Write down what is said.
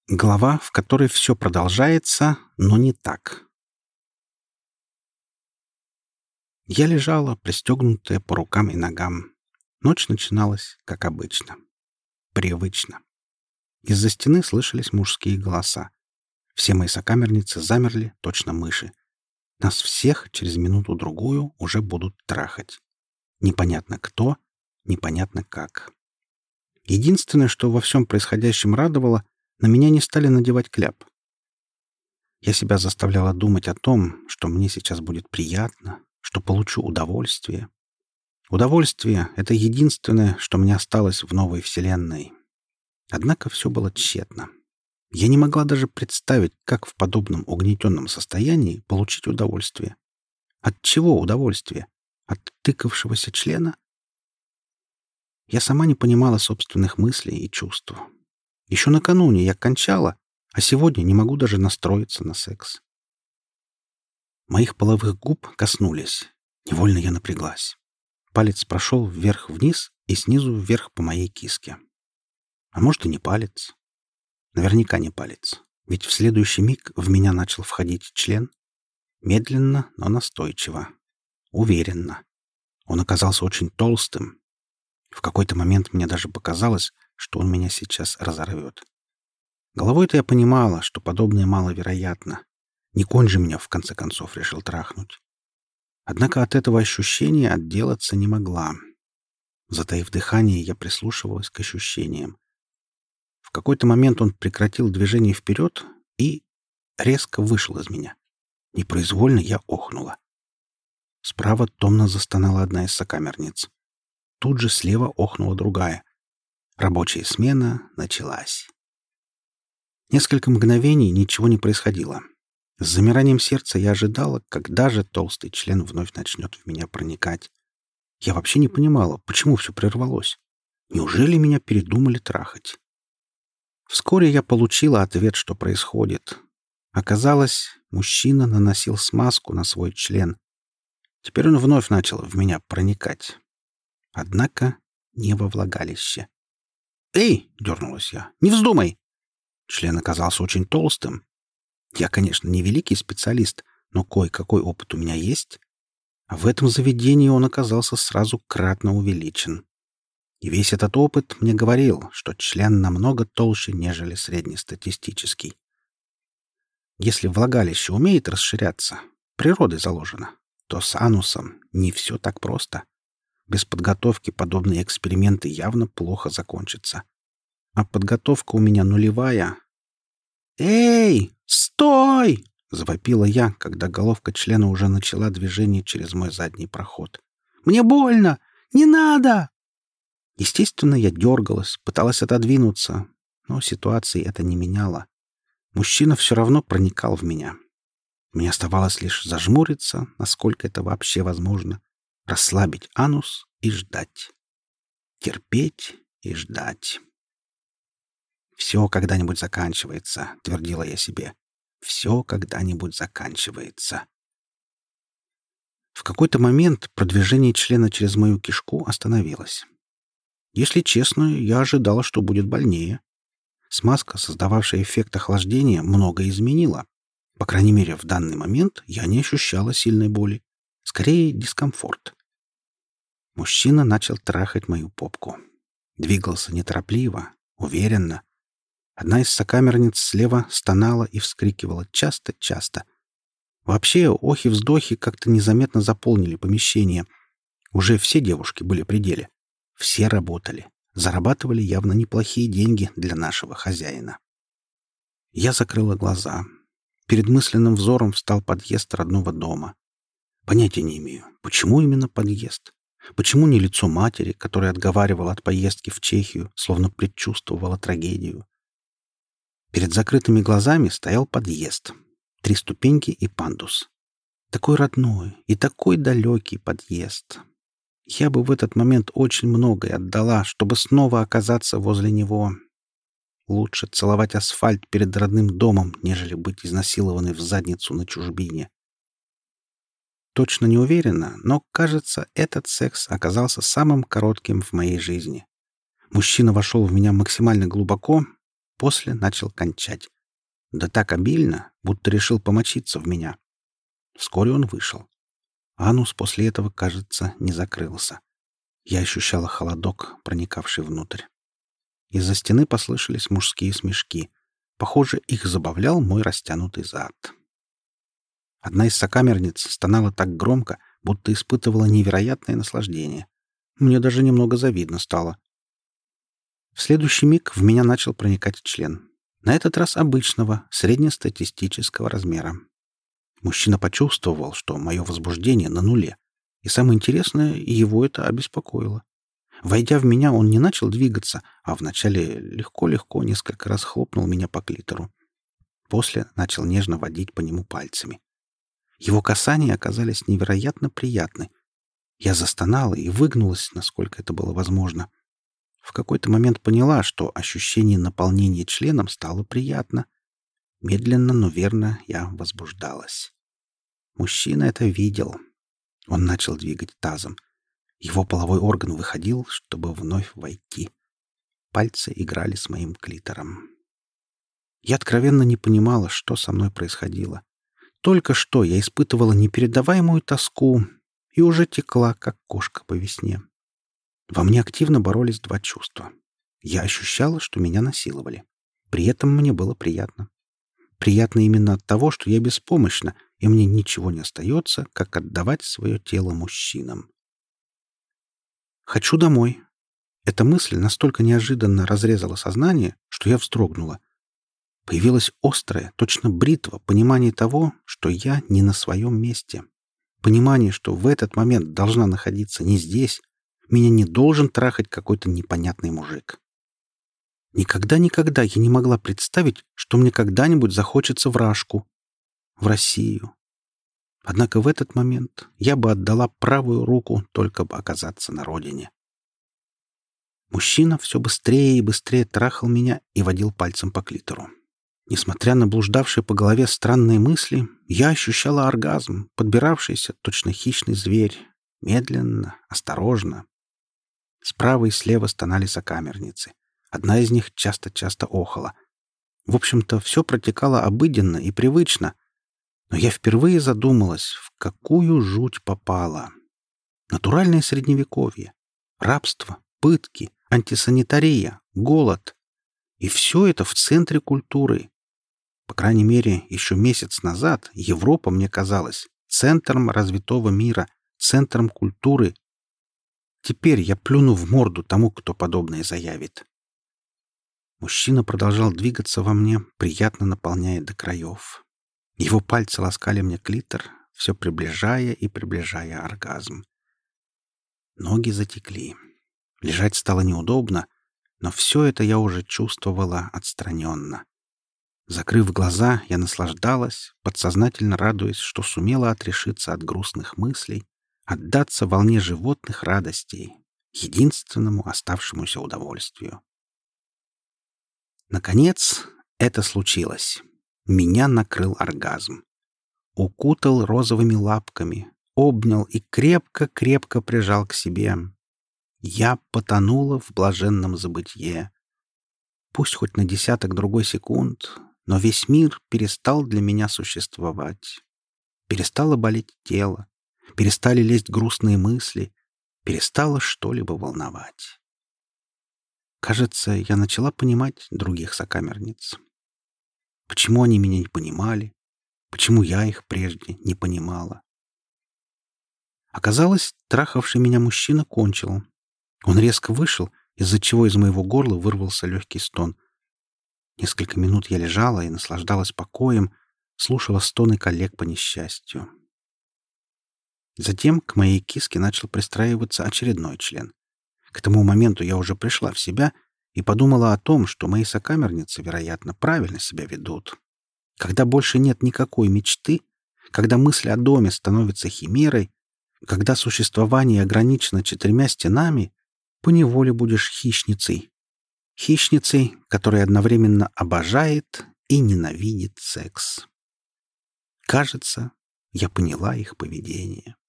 Глава, в которой все продолжается, но не так. Я лежала, пристегнутая по рукам и ногам. Ночь начиналась, как обычно. Привычно. Из-за стены слышались мужские голоса. Все мои сокамерницы замерли, точно мыши. Нас всех через минуту-другую уже будут трахать. Непонятно кто, непонятно как. Единственное, что во всем происходящем радовало, на меня не стали надевать кляп. Я себя заставляла думать о том, что мне сейчас будет приятно, что получу удовольствие. Удовольствие — это единственное, что мне осталось в новой вселенной. Однако все было тщетно. Я не могла даже представить, как в подобном угнетенном состоянии получить удовольствие. От чего удовольствие? От тыкавшегося члена? Я сама не понимала собственных мыслей и чувств. Еще накануне я кончала, а сегодня не могу даже настроиться на секс. Моих половых губ коснулись. Невольно я напряглась. Палец прошел вверх-вниз и снизу вверх по моей киске. А может, и не палец. Наверняка не палец. Ведь в следующий миг в меня начал входить член. Медленно, но настойчиво. Уверенно. Он оказался очень толстым. В какой-то момент мне даже показалось, что он меня сейчас разорвет. Головой-то я понимала, что подобное маловероятно. Не конь же меня, в конце концов, решил трахнуть. Однако от этого ощущения отделаться не могла. Затаив дыхание, я прислушивалась к ощущениям. В какой-то момент он прекратил движение вперед и резко вышел из меня. Непроизвольно я охнула. Справа томно застонала одна из сокамерниц. Тут же слева охнула другая. Рабочая смена началась. Несколько мгновений ничего не происходило. С замиранием сердца я ожидала, когда же толстый член вновь начнет в меня проникать. Я вообще не понимала, почему все прервалось. Неужели меня передумали трахать? Вскоре я получила ответ, что происходит. Оказалось, мужчина наносил смазку на свой член. Теперь он вновь начал в меня проникать. Однако не во влагалище. «Эй!» — дернулась я. «Не вздумай!» Член оказался очень толстым. Я, конечно, не великий специалист, но кое-какой опыт у меня есть. А в этом заведении он оказался сразу кратно увеличен. И весь этот опыт мне говорил, что член намного толще, нежели среднестатистический. Если влагалище умеет расширяться, природой заложено, то с анусом не все так просто. Без подготовки подобные эксперименты явно плохо закончатся. А подготовка у меня нулевая. «Эй, стой!» — завопила я, когда головка члена уже начала движение через мой задний проход. «Мне больно! Не надо!» Естественно, я дергалась, пыталась отодвинуться, но ситуации это не меняло. Мужчина все равно проникал в меня. Мне оставалось лишь зажмуриться, насколько это вообще возможно, расслабить анус и ждать. Терпеть и ждать. «Все когда-нибудь заканчивается», — твердила я себе. «Все когда-нибудь заканчивается». В какой-то момент продвижение члена через мою кишку остановилось. Если честно, я ожидала, что будет больнее. Смазка, создававшая эффект охлаждения, многое изменила. По крайней мере, в данный момент я не ощущала сильной боли. Скорее, дискомфорт. Мужчина начал трахать мою попку. Двигался неторопливо, уверенно. Одна из сокамерниц слева стонала и вскрикивала часто-часто. Вообще, охи-вздохи как-то незаметно заполнили помещение. Уже все девушки были при деле. Все работали. Зарабатывали явно неплохие деньги для нашего хозяина. Я закрыла глаза. Перед мысленным взором встал подъезд родного дома. Понятия не имею, почему именно подъезд? Почему не лицо матери, которая отговаривала от поездки в Чехию, словно предчувствовала трагедию? Перед закрытыми глазами стоял подъезд. 3 ступеньки и пандус. Такой родной и такой далекий подъезд. Я бы в этот момент очень многое отдала, чтобы снова оказаться возле него. Лучше целовать асфальт перед родным домом, нежели быть изнасилованной в задницу на чужбине. Точно не уверена, но, кажется, этот секс оказался самым коротким в моей жизни. Мужчина вошел в меня максимально глубоко, После начал кончать. Да так обильно, будто решил помочиться в меня. Вскоре он вышел. Анус после этого, кажется, не закрылся. Я ощущала холодок, проникавший внутрь. Из-за стены послышались мужские смешки. Похоже, их забавлял мой растянутый зад. Одна из сокамерниц стонала так громко, будто испытывала невероятное наслаждение. Мне даже немного завидно стало. В следующий миг в меня начал проникать член. На этот раз обычного, среднестатистического размера. Мужчина почувствовал, что мое возбуждение на нуле. И самое интересное, его это обеспокоило. Войдя в меня, он не начал двигаться, а вначале легко-легко несколько раз хлопнул меня по клитору. После начал нежно водить по нему пальцами. Его касания оказались невероятно приятны. Я застонала и выгнулась, насколько это было возможно. В какой-то момент поняла, что ощущение наполнения членом стало приятно. Медленно, но верно я возбуждалась. Мужчина это видел. Он начал двигать тазом. Его половой орган выходил, чтобы вновь войти. Пальцы играли с моим клитором. Я откровенно не понимала, что со мной происходило. Только что я испытывала непередаваемую тоску и уже текла, как кошка по весне. Во мне активно боролись два чувства. Я ощущала, что меня насиловали. При этом мне было приятно. Приятно именно от того, что я беспомощна, и мне ничего не остается, как отдавать свое тело мужчинам. «Хочу домой». Эта мысль настолько неожиданно разрезала сознание, что я вздрогнула. Появилось острое, точно бритва, понимание того, что я не на своем месте. Понимание, что в этот момент должна находиться не здесь. Меня не должен трахать какой-то непонятный мужик. Никогда-никогда я не могла представить, что мне когда-нибудь захочется в Рашку, в Россию. Однако в этот момент я бы отдала правую руку, только бы оказаться на родине. Мужчина все быстрее и быстрее трахал меня и водил пальцем по клитору. Несмотря на блуждавшие по голове странные мысли, я ощущала оргазм, подбиравшийся, точно хищный зверь, медленно, осторожно. Справа и слева стонали сокамерницы. Одна из них часто-часто охала. В общем-то, все протекало обыденно и привычно. Но я впервые задумалась, в какую жуть попала. Натуральное средневековье, рабство, пытки, антисанитария, голод. И все это в центре культуры. По крайней мере, еще месяц назад Европа мне казалась центром развитого мира, центром культуры. Теперь я плюну в морду тому, кто подобное заявит. Мужчина продолжал двигаться во мне, приятно наполняя до краев. Его пальцы ласкали мне клитор, все приближая и приближая оргазм. Ноги затекли. Лежать стало неудобно, но все это я уже чувствовала отстраненно. Закрыв глаза, я наслаждалась, подсознательно радуясь, что сумела отрешиться от грустных мыслей, отдаться волне животных радостей, единственному оставшемуся удовольствию. Наконец, это случилось. Меня накрыл оргазм. Укутал розовыми лапками, обнял и крепко-крепко прижал к себе. Я потонула в блаженном забытье. Пусть хоть на десяток другой секунд, но весь мир перестал для меня существовать. Перестало болеть тело, перестали лезть грустные мысли, перестало что-либо волновать. Кажется, я начала понимать других сокамерниц. Почему они меня не понимали? Почему я их прежде не понимала? Оказалось, трахавший меня мужчина кончил. Он резко вышел, из-за чего из моего горла вырвался легкий стон. Несколько минут я лежала и наслаждалась покоем, слушала стоны коллег по несчастью. Затем к моей киске начал пристраиваться очередной член. К тому моменту я уже пришла в себя и подумала о том, что мои сокамерницы, вероятно, правильно себя ведут. Когда больше нет никакой мечты, когда мысль о доме становится химерой, когда существование ограничено 4 стенами, поневоле будешь хищницей. Хищницей, которая одновременно обожает и ненавидит секс. Кажется, я поняла их поведение.